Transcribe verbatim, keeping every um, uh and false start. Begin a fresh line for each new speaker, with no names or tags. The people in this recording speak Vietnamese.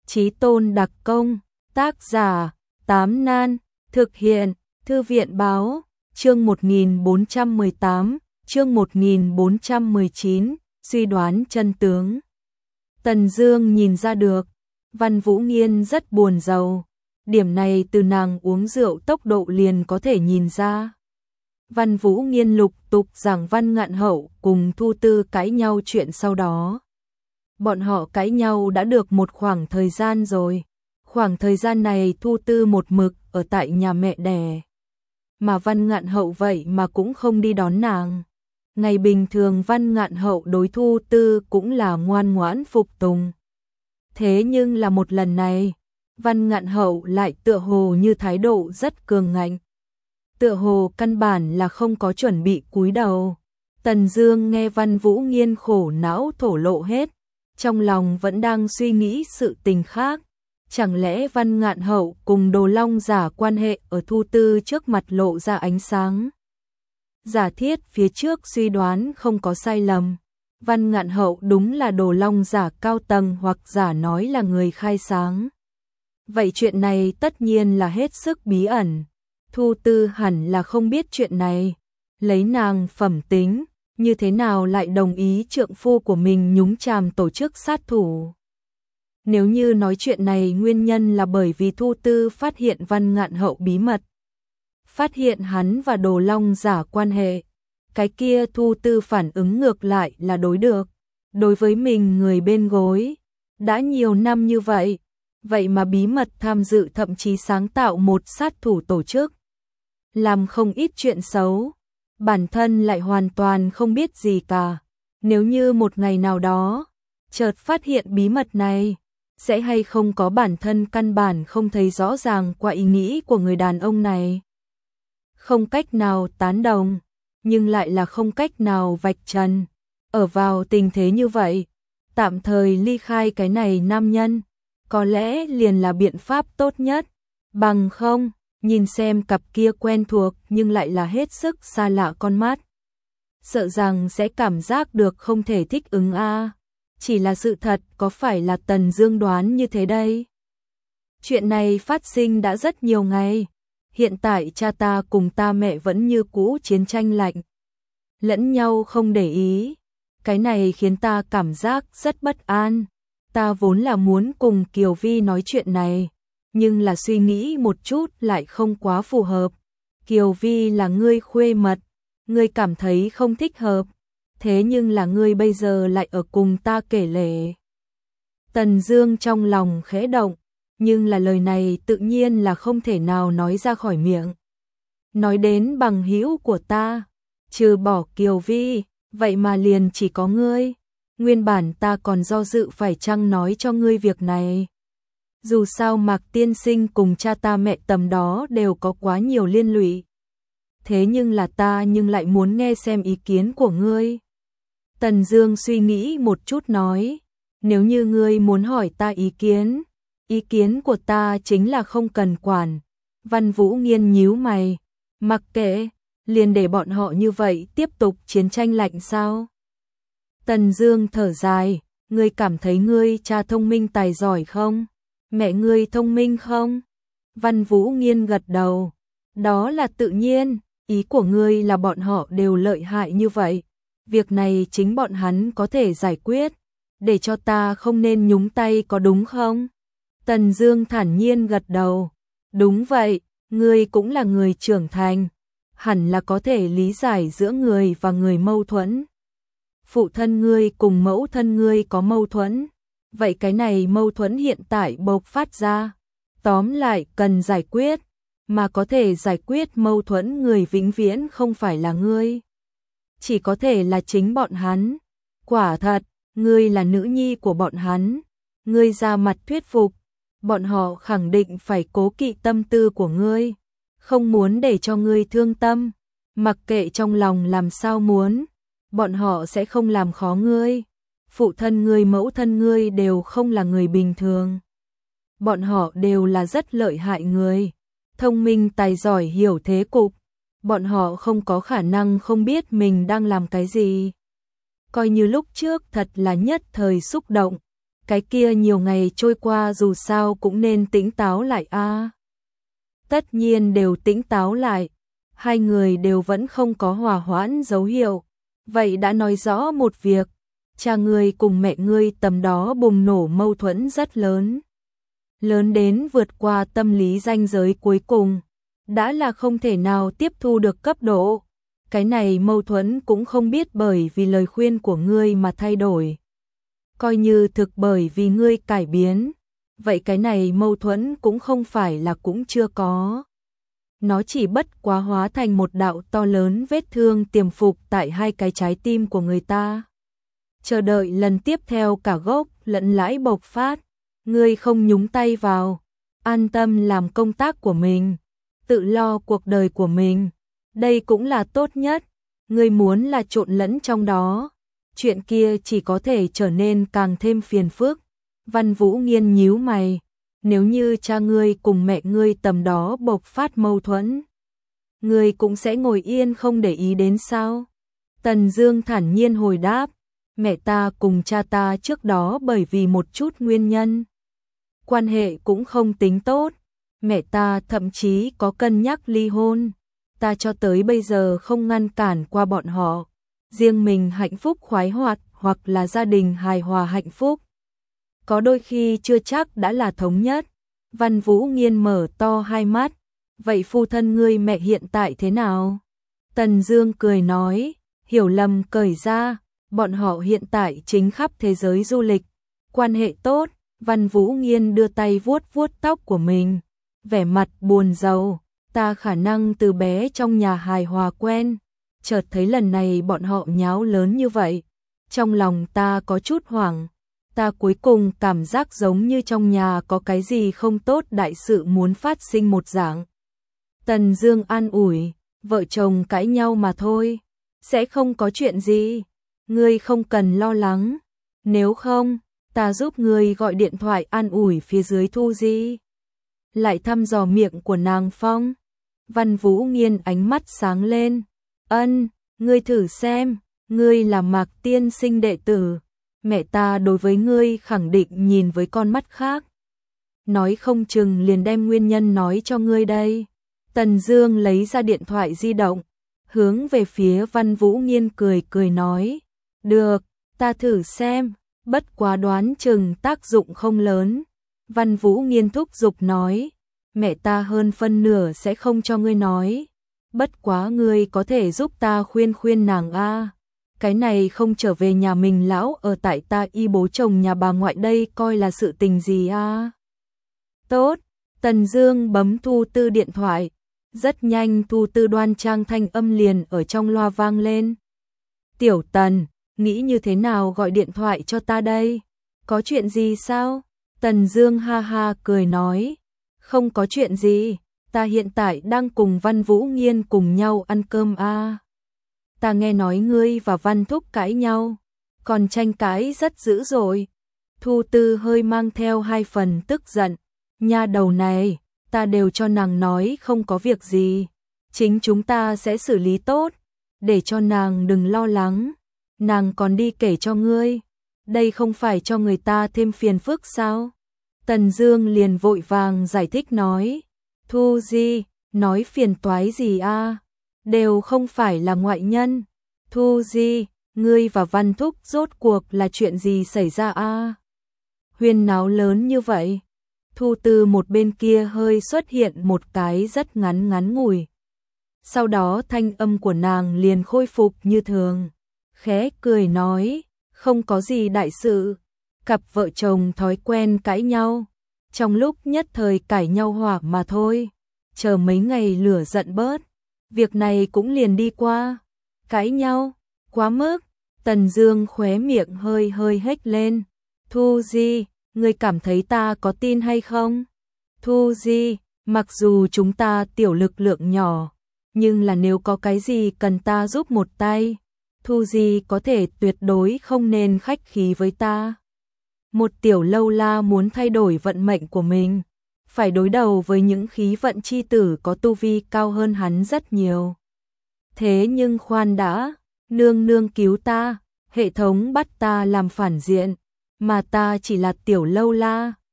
Chí tôn đặc công, tác giả, Tám Nan, thực hiện, Thư viện báo, chương một nghìn bốn trăm mười tám, chương một nghìn bốn trăm mười chín, suy đoán chân tướng. Tần Dương nhìn ra được, Văn Vũ Nghiên rất buồn rầu, điểm này từ nàng uống rượu tốc độ liền có thể nhìn ra. Văn Vũ Nghiên lục tục giảng Văn Ngạn Hậu cùng Thu Tư cãi nhau chuyện sau đó. Bọn họ cãi nhau đã được một khoảng thời gian rồi. Khoảng thời gian này Thu Tư một mực ở tại nhà mẹ đẻ. Mà Văn Ngạn Hậu vậy mà cũng không đi đón nàng. Ngày bình thường Văn Ngạn Hậu đối Thu Tư cũng là ngoan ngoãn phục tùng. Thế nhưng là một lần này, Văn Ngạn Hậu lại tựa hồ như thái độ rất cường ngạnh. Tựa hồ căn bản là không có chuẩn bị cúi đầu. Tần Dương nghe Văn Vũ Nghiên khổ não thổ lộ hết, trong lòng vẫn đang suy nghĩ sự tình khác. Chẳng lẽ Văn Ngạn Hậu cùng Đồ Long giả quan hệ ở Thu Tư trước mặt lộ ra ánh sáng? Giả thiết phía trước suy đoán không có sai lầm. Văn Ngạn Hậu đúng là Đồ Long giả cao tầng hoặc giả nói là người khai sáng. Vậy chuyện này tất nhiên là hết sức bí ẩn. Thu Tư hẳn là không biết chuyện này. Lấy nàng phẩm tính, như thế nào lại đồng ý trượng phu của mình nhúng chàm tổ chức sát thủ? Nếu như nói chuyện này nguyên nhân là bởi vì Thu Tư phát hiện Văn Ngạn Hậu bí mật, phát hiện hắn và Đồ Long giả quan hệ, cái kia Thu Tư phản ứng ngược lại là đối được. Đối với mình người bên gối, đã nhiều năm như vậy, vậy mà bí mật tham dự thậm chí sáng tạo một sát thủ tổ chức, làm không ít chuyện xấu, bản thân lại hoàn toàn không biết gì cả. Nếu như một ngày nào đó, chợt phát hiện bí mật này, sẽ hay không có bản thân căn bản không thấy rõ ràng qua ý nghĩ của người đàn ông này. Không cách nào tán đồng, nhưng lại là không cách nào vạch trần. Ở vào tình thế như vậy, tạm thời ly khai cái này nam nhân, có lẽ liền là biện pháp tốt nhất. Bằng không, nhìn xem cặp kia quen thuộc nhưng lại là hết sức xa lạ con mắt, sợ rằng sẽ cảm giác được không thể thích ứng a. Chỉ là sự thật có phải là Tần Dương đoán như thế đây? Chuyện này phát sinh đã rất nhiều ngày. Hiện tại cha ta cùng ta mẹ vẫn như cũ chiến tranh lạnh, lẫn nhau không để ý. Cái này khiến ta cảm giác rất bất an. Ta vốn là muốn cùng Kiều Vi nói chuyện này, nhưng là suy nghĩ một chút lại không quá phù hợp. Kiều Vi là ngươi khuê mật, ngươi cảm thấy không thích hợp. Thế nhưng là ngươi bây giờ lại ở cùng ta kể lể. Tần Dương trong lòng khẽ động, nhưng là lời này tự nhiên là không thể nào nói ra khỏi miệng. Nói đến bằng hữu của ta, trừ bỏ Kiều Vi, vậy mà liền chỉ có ngươi. Nguyên bản ta còn do dự phải chăng nói cho ngươi việc này. Dù sao Mạc tiên sinh cùng cha ta mẹ tầm đó đều có quá nhiều liên lụy. Thế nhưng là ta nhưng lại muốn nghe xem ý kiến của ngươi. Tần Dương suy nghĩ một chút nói, nếu như ngươi muốn hỏi ta ý kiến, ý kiến của ta chính là không cần quản. Văn Vũ Nghiên nhíu mày, mặc kệ, liền để bọn họ như vậy tiếp tục chiến tranh lạnh sao? Tần Dương thở dài, ngươi cảm thấy ngươi cha thông minh tài giỏi không? Mẹ ngươi thông minh không? Văn Vũ Nghiên gật đầu, đó là tự nhiên, ý của ngươi là bọn họ đều lợi hại như vậy. Việc này chính bọn hắn có thể giải quyết, để cho ta không nên nhúng tay có đúng không? Tần Dương thản nhiên gật đầu, đúng vậy, ngươi cũng là người trưởng thành, hẳn là có thể lý giải giữa người và người mâu thuẫn. Phụ thân ngươi cùng mẫu thân ngươi có mâu thuẫn, vậy cái này mâu thuẫn hiện tại bộc phát ra, tóm lại cần giải quyết, mà có thể giải quyết mâu thuẫn người vĩnh viễn không phải là ngươi, chỉ có thể là chính bọn hắn. Quả thật, ngươi là nữ nhi của bọn hắn, ngươi ra mặt thuyết phục, bọn họ khẳng định phải cố kỵ tâm tư của ngươi, không muốn để cho ngươi thương tâm, mặc kệ trong lòng làm sao muốn, bọn họ sẽ không làm khó ngươi. Phụ thân ngươi mẫu thân ngươi đều không là người bình thường, bọn họ đều là rất lợi hại người, thông minh tài giỏi hiểu thế cục, bọn họ không có khả năng không biết mình đang làm cái gì. Coi như lúc trước thật là nhất thời xúc động, cái kia nhiều ngày trôi qua dù sao cũng nên tỉnh táo lại a. Tất nhiên đều tỉnh táo lại, hai người đều vẫn không có hòa hoãn dấu hiệu. Vậy đã nói rõ một việc, cha ngươi cùng mẹ ngươi tầm đó bùng nổ mâu thuẫn rất lớn. Lớn đến vượt qua tâm lý ranh giới cuối cùng, đã là không thể nào tiếp thu được cấp độ. Cái này mâu thuẫn cũng không biết bởi vì lời khuyên của ngươi mà thay đổi. Coi như thực bởi vì ngươi cải biến, vậy cái này mâu thuẫn cũng không phải là cũng chưa có. Nó chỉ bất quá hóa thành một đạo to lớn vết thương tiềm phục tại hai cái trái tim của người ta. Chờ đợi lần tiếp theo cả gốc lẫn lãi bộc phát, ngươi không nhúng tay vào, an tâm làm công tác của mình, tự lo cuộc đời của mình. Đây cũng là tốt nhất, ngươi muốn là trộn lẫn trong đó, chuyện kia chỉ có thể trở nên càng thêm phiền phức. Văn Vũ Nghiên nhíu mày, nếu như cha ngươi cùng mẹ ngươi tầm đó bộc phát mâu thuẫn, ngươi cũng sẽ ngồi yên không để ý đến sao? Tần Dương thản nhiên hồi đáp, mẹ ta cùng cha ta trước đó bởi vì một chút nguyên nhân, quan hệ cũng không tính tốt, mẹ ta thậm chí có cân nhắc ly hôn. Ta cho tới bây giờ không ngăn cản qua bọn họ, riêng mình hạnh phúc khoái hoạt hoặc là gia đình hài hòa hạnh phúc. Có đôi khi chưa chắc đã là thống nhất. Văn Vũ Nghiên mở to hai mắt, vậy phu thân ngươi mẹ hiện tại thế nào? Tần Dương cười nói, hiểu lầm cởi ra, bọn họ hiện tại chính khắp thế giới du lịch, quan hệ tốt. Văn Vũ Nghiên đưa tay vuốt vuốt tóc của mình, vẻ mặt buồn rầu. Ta khả năng từ bé trong nhà hài hòa quen, chợt thấy lần này bọn họ nháo lớn như vậy, trong lòng ta có chút hoảng, ta cuối cùng cảm giác giống như trong nhà có cái gì không tốt đại sự muốn phát sinh một dạng. Tần Dương an ủi, vợ chồng cãi nhau mà thôi, sẽ không có chuyện gì, ngươi không cần lo lắng, nếu không, ta giúp ngươi gọi điện thoại an ủi phía dưới Thu Di. Lại thăm dò miệng của nàng Phong. Văn Vũ Nghiên ánh mắt sáng lên, ân, ngươi thử xem, ngươi là Mạc tiên sinh đệ tử, mẹ ta đối với ngươi khẳng định nhìn với con mắt khác. Nói không chừng liền đem nguyên nhân nói cho ngươi đây. Tần Dương lấy ra điện thoại di động, hướng về phía Văn Vũ Nghiên cười cười nói, được, ta thử xem, bất quá đoán chừng tác dụng không lớn. Văn Vũ Nghiên thúc giục nói, mẹ ta hơn phân nửa sẽ không cho ngươi nói, bất quá ngươi có thể giúp ta khuyên khuyên nàng a. Cái này không trở về nhà mình lão ở tại ta y bố chồng nhà bà ngoại đây coi là sự tình gì a? Tốt, Tần Dương bấm Thu Tư điện thoại, rất nhanh Thu Tư đoan trang thanh âm liền ở trong loa vang lên. Tiểu Tần, nghĩ như thế nào gọi điện thoại cho ta đây? Có chuyện gì sao? Tần Dương ha ha cười nói, không có chuyện gì, ta hiện tại đang cùng Văn Vũ Nghiên cùng nhau ăn cơm a. À. Ta nghe nói ngươi và Văn Thúc cãi nhau, còn tranh cãi rất dữ dội. Thu Tư hơi mang theo hai phần tức giận, nha đầu này, ta đều cho nàng nói không có việc gì, chính chúng ta sẽ xử lý tốt, để cho nàng đừng lo lắng, nàng còn đi kể cho ngươi, đây không phải cho người ta thêm phiền phức sao? Tần Dương liền vội vàng giải thích nói, Thu Di, nói phiền toái gì a? Đều không phải là ngoại nhân. Thu Di, ngươi và Văn Thúc rốt cuộc là chuyện gì xảy ra a? Huyên náo lớn như vậy. Thu Tư một bên kia hơi xuất hiện một cái rất ngắn ngắn ngủi. Sau đó thanh âm của nàng liền khôi phục như thường, khẽ cười nói, không có gì đại sự. Cặp vợ chồng thói quen cãi nhau, trong lúc nhất thời cãi nhau hỏa mà thôi, chờ mấy ngày lửa giận bớt, việc này cũng liền đi qua. Cãi nhau, quá mức. Tần Dương khóe miệng hơi hơi hếch lên. Thu Di, ngươi cảm thấy ta có tin hay không? Thu Di, mặc dù chúng ta tiểu lực lượng nhỏ, nhưng là nếu có cái gì cần ta giúp một tay, Thu Di có thể tuyệt đối không nên khách khí với ta. Một tiểu lâu la muốn thay đổi vận mệnh của mình, phải đối đầu với những khí vận chi tử có tu vi cao hơn hắn rất nhiều. Thế nhưng khoan đã, nương nương cứu ta, hệ thống bắt ta làm phản diện, mà ta chỉ là tiểu lâu la.